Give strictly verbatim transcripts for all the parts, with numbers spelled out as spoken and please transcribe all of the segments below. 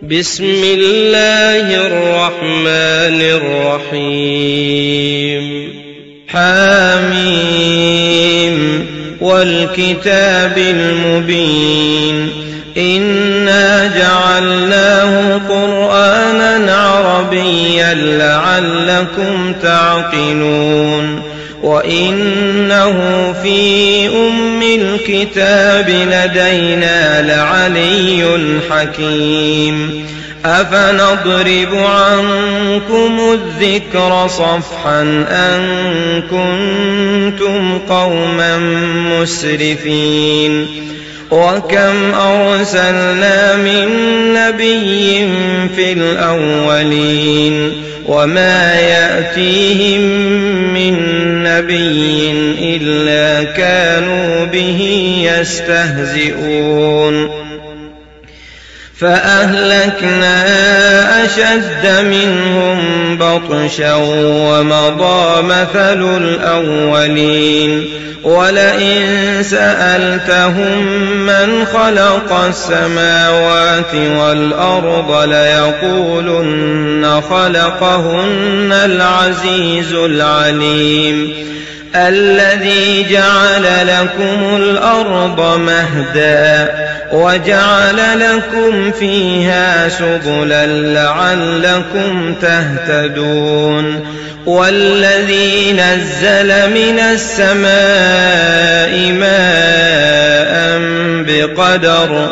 بسم الله الرحمن الرحيم حاميم والكتاب المبين إنا جعلناه قرآنا عربيا لعلكم تعقلون وإنه في أم الكتاب لدينا لعلي حكيم أفنضرب عنكم الذكر صفحا أن كنتم قوما مسرفين وكم أرسلنا من نبي في الأولين وما يأتيهم من نبي إلا كانوا به يستهزئون فأهلكنا أشد منهم بطشا ومضى مثل الأولين ولئن سألتهم من خلق السماوات والأرض ليقولن خلقهن العزيز العليم الذي جعل لكم الأرض مهدا وجعل لكم فيها سبلا لعلكم تهتدون والذي نزل من السماء ماء بقدر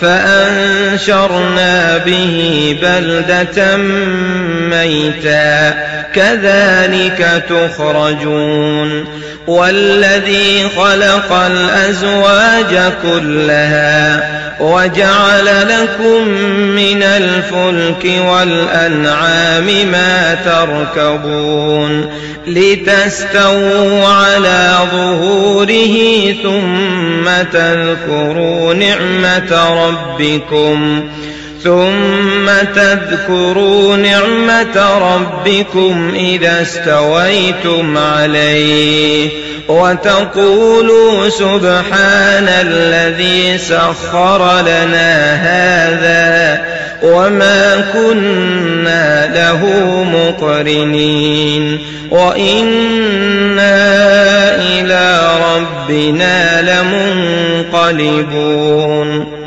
فأنشرنا به بلدة ميتا كذلك تخرجون والذي خلق الأزواج كلها وجعل لكم من الفلك والأنعام ما تركبون لتستووا على ظهوره ثم تذكروا نعمة ربكم ثم تذكروا نعمة ربكم إذا استويتم عليه وتقولوا سبحان الذي سخر لنا هذا وما كنا له مقرنين وإنا إلى ربنا لمنقلبون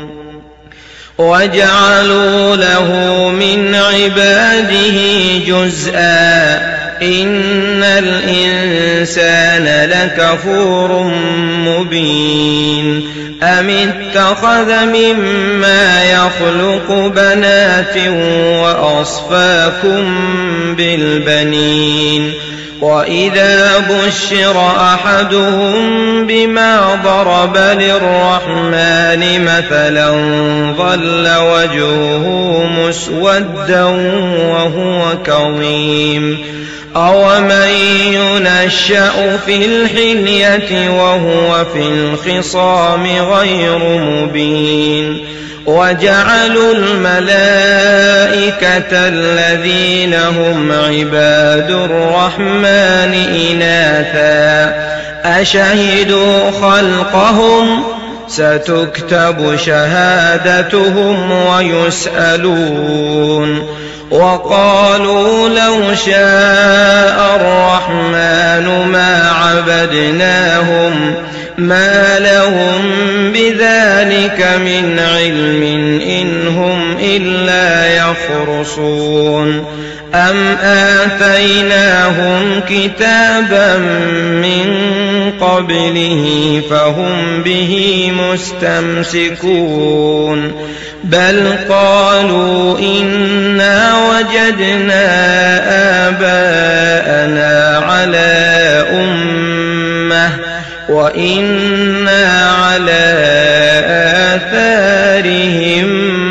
وجعلوا له من عباده جزءا إن الإنسان لكفور مبين أم اتخذ مما يخلق بنات وأصفاكم بالبنين وإذا بشر أحدهم بما ضرب للرحمن مثلا ظل وجهه مسودا وهو كظيم أومن ينشأ في الحلية وهو في الخصام غير مبين وجعلوا الملائكة الذين هم عباد الرحمن إناثا أشهدوا خلقهم ستكتب شهادتهم ويسألون وقالوا لو شاء الرحمن ما عبدناهم ما لهم بذلك من علم إن هم إلا يخرصون أم آتيناهم كتابا من قبله فهم به مستمسكون بل قالوا إنا وجدنا آباءنا على أمة وإنا على آثارهم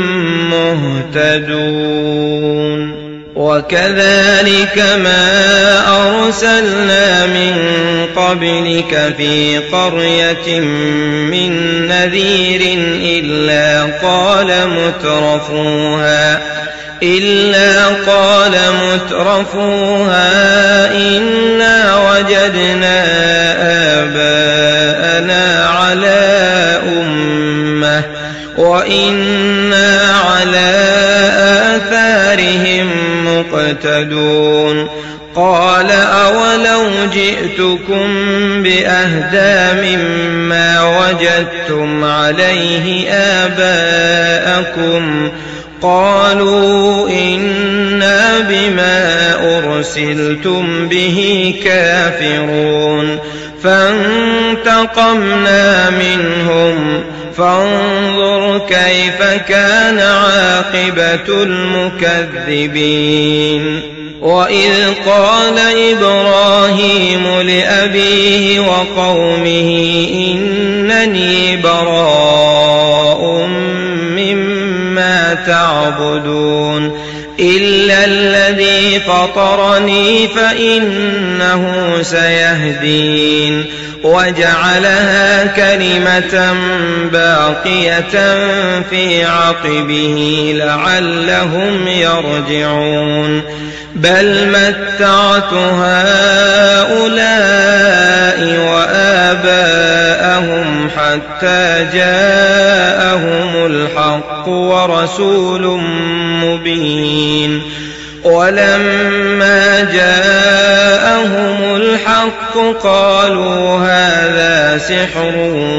مهتدون وكذلك ما أرسلنا من قبلك في قرية من نذير إلا قال مترفوها إلا قال مترفوها إنا وجدنا آباءنا على أمة وإنا على مقتدون قال أولو جئتكم بأهدى مما وجدتم عليه آباءكم قالوا إنا بما أرسلتم به كافرون فانتقمنا منهم فانظر كيف كان عاقبة المكذبين وإذ قال إبراهيم لأبيه وقومه إنني براء مما تعبدون إلا الذي فطرني فإنه سيهدين وجعلها كلمة باقية في عقبه لعلهم يرجعون بل متعت هؤلاء وآباءهم حتى جاءهم الحق ورسول مبين ولما جاءهم الحق قالوا هذا سحر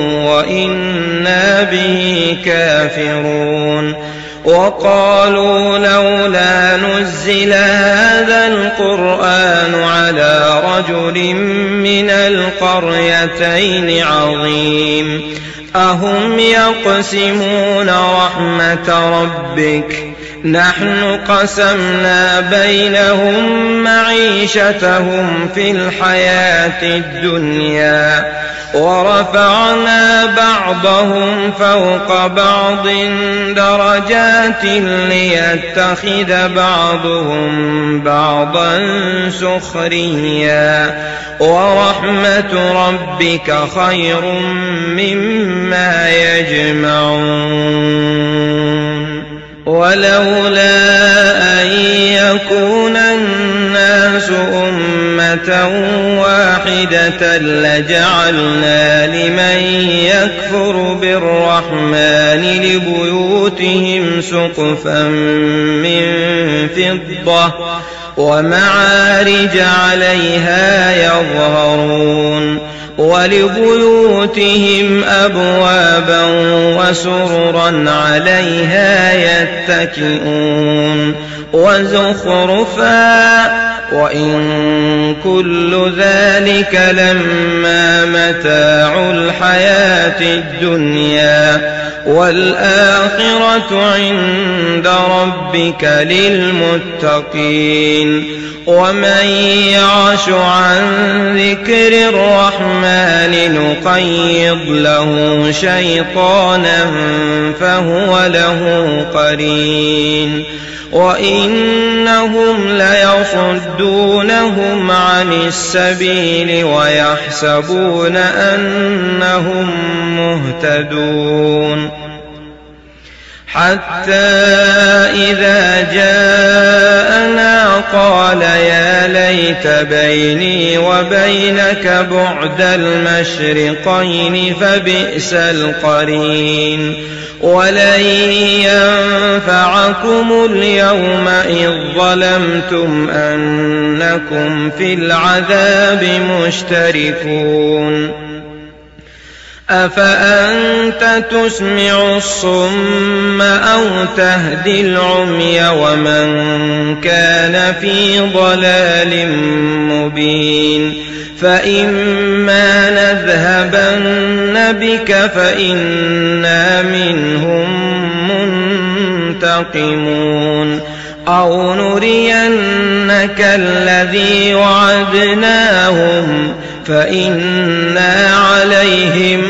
وإنا به كافرون وقالوا لولا نزل هذا القرآن على رجل من القريتين عظيم أهم يقسمون رحمة ربك نحن قسمنا بينهم معيشتهم في الحياة الدنيا ورفعنا بعضهم فوق بعض درجات ليتخذ بعضهم بعضا سخريا ورحمة ربك خير مما يجمعون ولولا أن يكون الناس أمة واحدة لجعلنا لمن يكفر بالرحمن لبيوتهم سقفا من فضة ومعارج عليها يظهرون ولبيوتهم أبوابا وسررا عليها يتكئون وزخرفا وإن كل ذلك لما متاع الحياة الدنيا والآخرة عند ربك للمتقين ومن يعش عن ذكر الرحمن نقيض له شيطانا فهو له قرين وإنهم ليصدونهم عن السبيل ويحسبون أنهم مهتدون حتى إذا جاءنا قال يا ليت بيني وبينك بعد المشرقين فبئس القرين ولن ينفعكم اليوم إذ ظلمتم أنكم في العذاب مشتركون أفأنت تسمع الصم أو تهدي العمي ومن كان في ضلال مبين فإما نذهبن بك فإنا منهم منتقمون أو نرينك الذي وعدناهم فإنا عليهم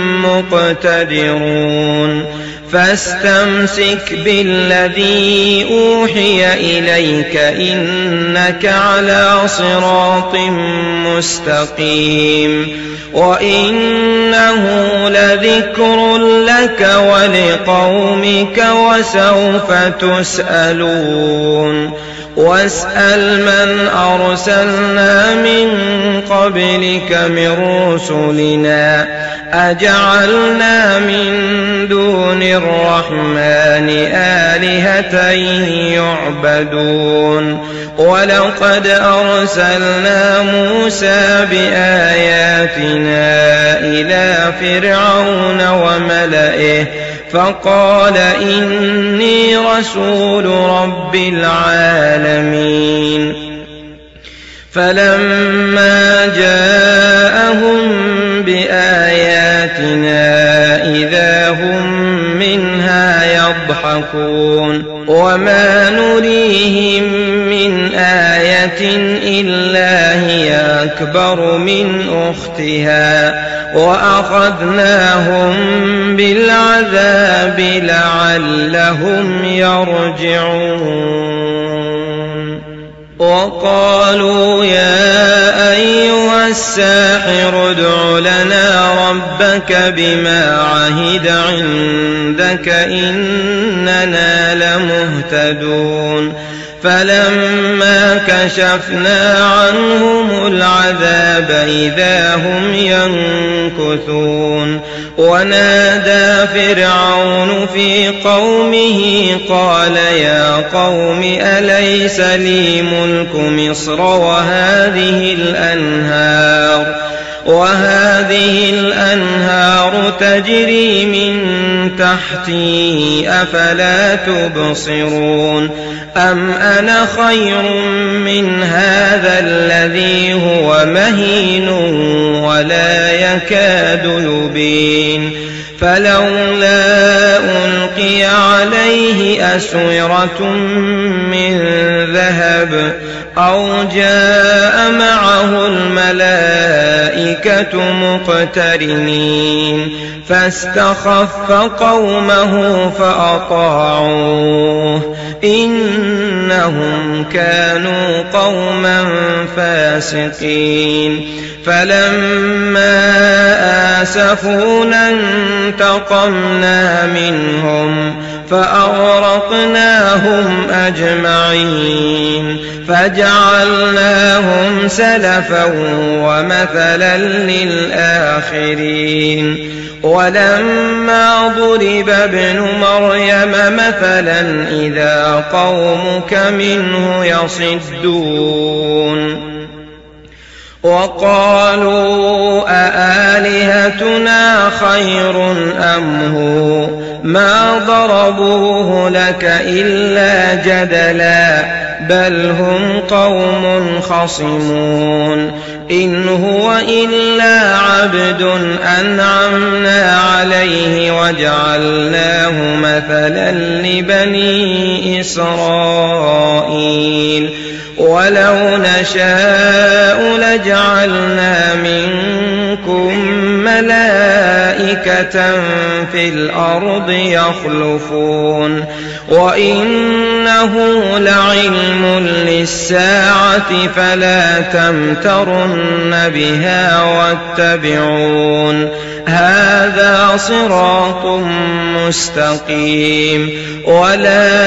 مقتدرون فاستمسك بالذي أوحي إليك إنك على صراط مستقيم وإنه لذكر لك ولقومك وسوف تسألون واسأل من أرسلنا من قبلك من رسلنا أجعلنا من دون الرحمن آلهة يعبدون ولقد أرسلنا موسى بآياتنا إلى فرعون وملئه فقال إني رسول رب العالمين فلما جاءهم بآياتنا إذا هم منها يضحكون وما نريهم من آية إلا هي أكبر من أختها وأخذناهم بالعذاب لعلهم يرجعون وقالوا يا أيها الساحر ادع لنا ربك بما عهد عندك إننا لمهتدون فلما كشفنا عنهم العذاب إذا هم ينكثون ونادى فرعون في قومه قال يا قوم أليس لي ملك مصر وهذه الأنهار وهذه الأنهار تجري من تحتي أفلا تبصرون أم أنا خير من هذا الذي هو مهين ولا يكاد يبين فلولا ألقي عليه أسورة من ذهب أو جاء معه الملائكة مقترنين فاستخف قومه فأطاعوه إنهم كانوا قوما فاسقين فلما آسفونا انتقمنا منهم فأغرقناهم أجمعين فجعلناهم سلفا ومثلا للآخرين ولما ضرب ابن مريم مثلا إذا قومك منه يصدون وقالوا أآلهتنا خير أم هو ما ضربوه لك إلا جدلا بل هم قوم خصمون إن هو إلا عبد أنعمنا عليه وجعلناه مثلا لبني إسرائيل ولو نشاء لجعلنا منكم ملائكة في الأرض يخلفون وإنه لعلم للساعة فلا تمترن بها واتبعون هذا صراط مستقيم ولا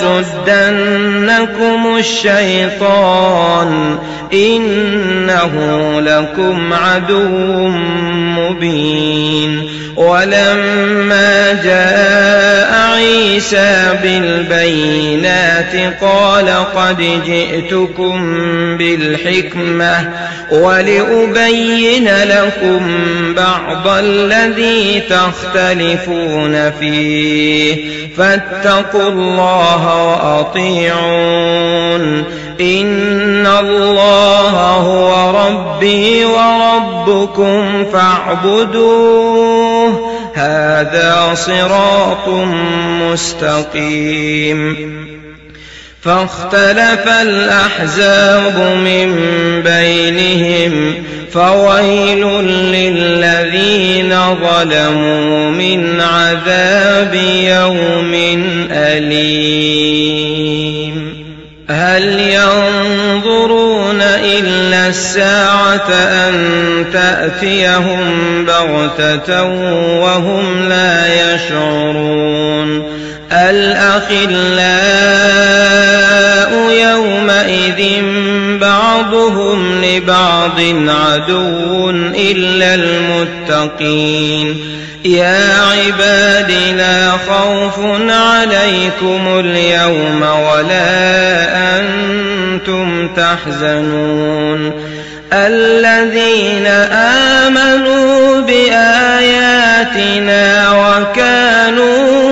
يصدنكم الشيطان إنه لكم عدو مبين ولما جاء عيسى بالبينات قال قد جئتكم بالحكمة ولأبين لكم بعض الذي تختلفون فيه فاتقوا الله وأطيعون إن الله هو ربي وربكم فاعبدوه هذا صراط مستقيم فاختلف الأحزاب من بينهم فويل للذين ظلموا من عذاب يوم أليم هل ينظرون إلا الساعة أن تأتيهم بغتة وهم لا يشعرون الأخلاء يومئذ بعضهم لبعض عدو إلا المتقين للمتقين يا عباد لا خوف عليكم اليوم ولا أنتم تحزنون الذين آمنوا بآياتنا وكانوا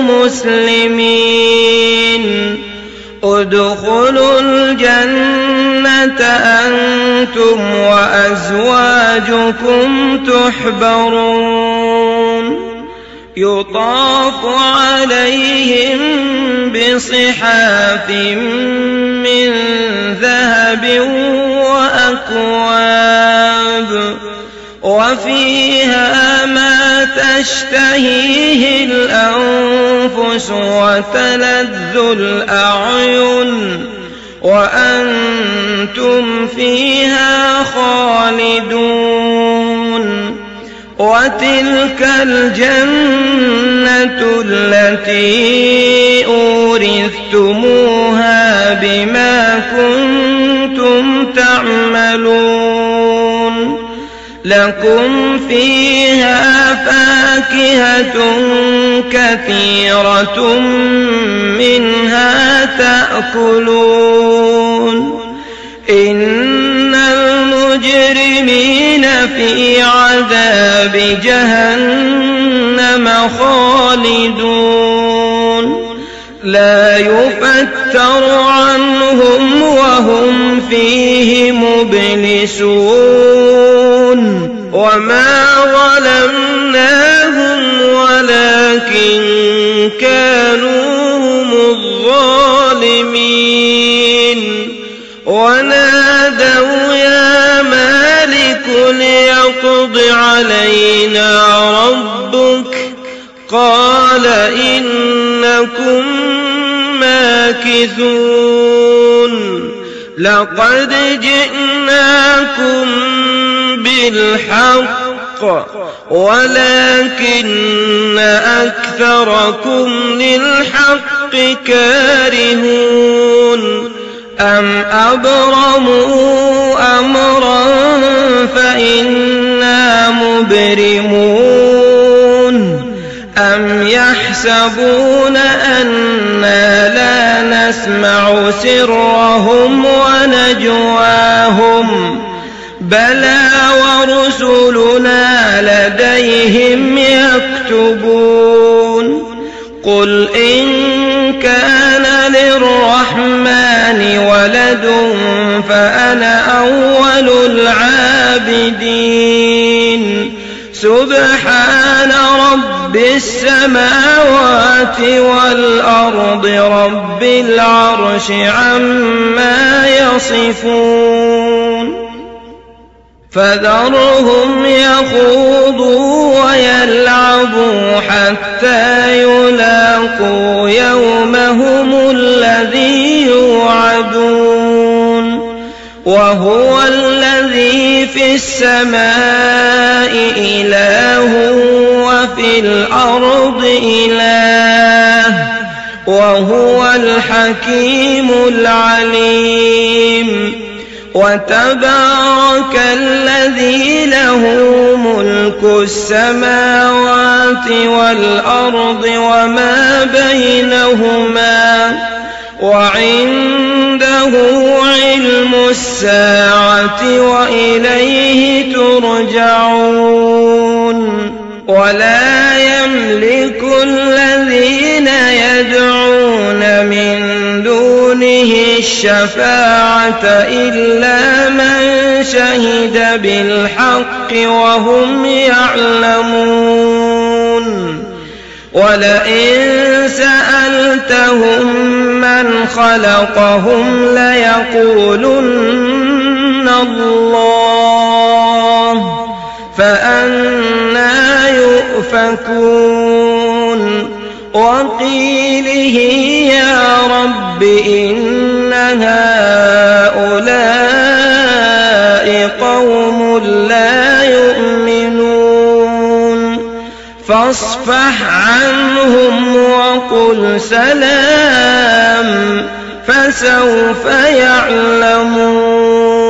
مسلمين ادخلوا الجنة أنتم وأزواجكم تحبرون يطاف عليهم بصحاف من ذهب وأكواب وفيها ما تشتهيه الأنفس وتلذ الأعين وأنتم فيها خالدون وتلك الجنة التي أورثتموها بما كنتم تعملون لكم فيها فاكهة كثيرة منها تأكلون إن المجرمين في عذاب جهنم خالدون لا يفتر عنهم وهم فيه مبلسون وما ظلمناهم ولكن كانوا هم الظالمين ونادوا يا مالك ليقض علينا ربك قال إنكم ماكثون لقد جئناكم بالحق ولكن أكثركم للحق كارهون أم أبرموا أمرا فإنا مبرمون أم يحسبون أنا لا نسمع سرهم ونجواهم بلى ورسلنا لديهم يكتبون قل إن كان للرحمن ولد فأنا أول العابدين سبحان رب السماوات والأرض رب العرش عما يصفون فذرهم يخوضوا ويلعبوا حتى يلاقوا يومهم الذي يوعدون وهو الذي في السماء إله وفي الأرض إله وهو الحكيم العليم وتبارك الذي له ملك السماوات والأرض وما بينهما وعنده علم الساعة وإليه ترجعون ولا يملك الذين يدعون من دونه الشفاعة إلا من شهد بالحق وهم يعلمون ولئن سألتهم من خلقهم ليقولن الله فأنى يؤفكون وقيله يا رب إن هؤلاء قوم لا يؤمنون فاصفح عنهم وقل سلام فسوف يعلمون